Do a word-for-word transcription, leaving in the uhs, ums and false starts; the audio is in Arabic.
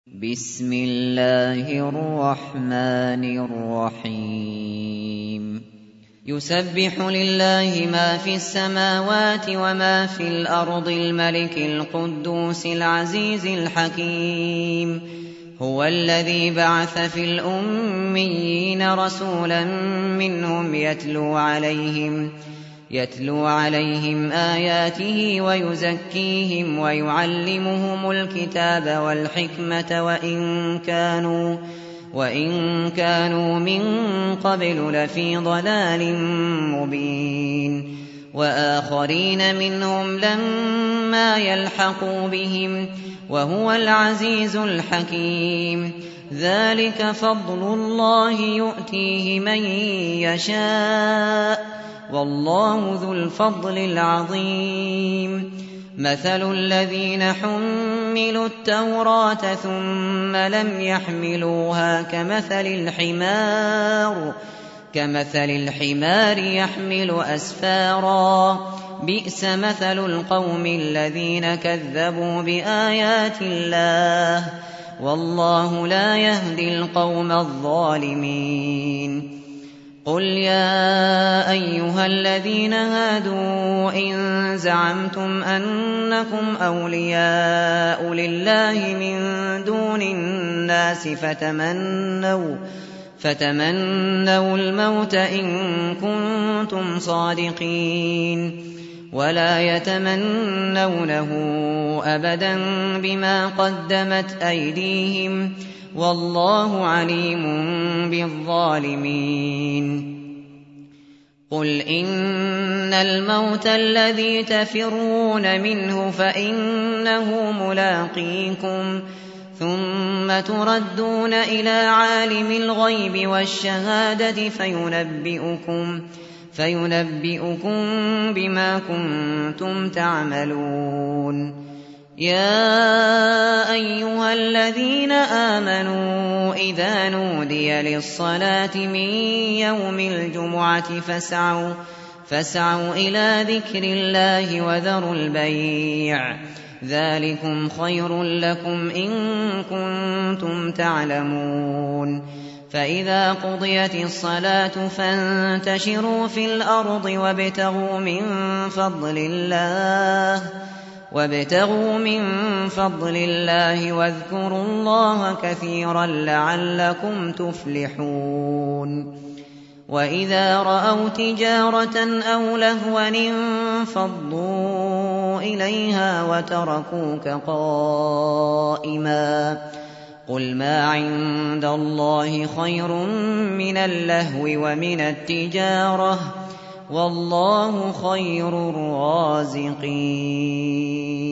بسم الله الرحمن الرحيم يسبح لله ما في السماوات وما في الأرض الملك القدوس العزيز الحكيم هو الذي بعث في الأميين رسولا منهم يتلو عليهم يتلو عليهم آياته ويزكيهم ويعلمهم الكتاب والحكمة وإن كانوا وإن كانوا من قبل لفي ضلال مبين وآخرين منهم لما يلحقوا بهم وهو العزيز الحكيم ذلك فضل الله يؤتيه من يشاء والله ذو الفضل العظيم مثل الذين حملوا التوراة ثم لم يحملوها كمثل الحمار كمثل الحمار يحمل أسفارا بئس مثل القوم الذين كذبوا بآيات الله والله لا يهدي القوم الظالمين قل يا أيها الذين هادوا إن زعمتم أنكم أولياء لله من دون الناس فتمنوا فتمنوا الموت إن كنتم صادقين ولا يتمنونه أبدا بما قدمت أيديهم والله عليم بالظالمين قل إن الموت الذي تفرون منه فإنه ملاقيكم ثم تردون إلى عالم الغيب والشهادة فينبئكم فينبئكم بما كنتم تعملون يا أيها الذين آمنوا إذا نودي للصلاة من يوم الجمعة فاسعوا فاسعوا إلى ذكر الله وذروا البيع ذلكم خير لكم إن كنتم تعلمون فإذا قضيت الصلاة فانتشروا في الأرض وابتغوا من فضل الله وابتغوا من فضل الله واذكروا الله كثيرا لعلكم تفلحون وإذا رأوا تجارة أو لهوا انفضوا إليها وتركوك قائما قل ما عند الله خير من اللهو ومن التجارة والله خير الرازقين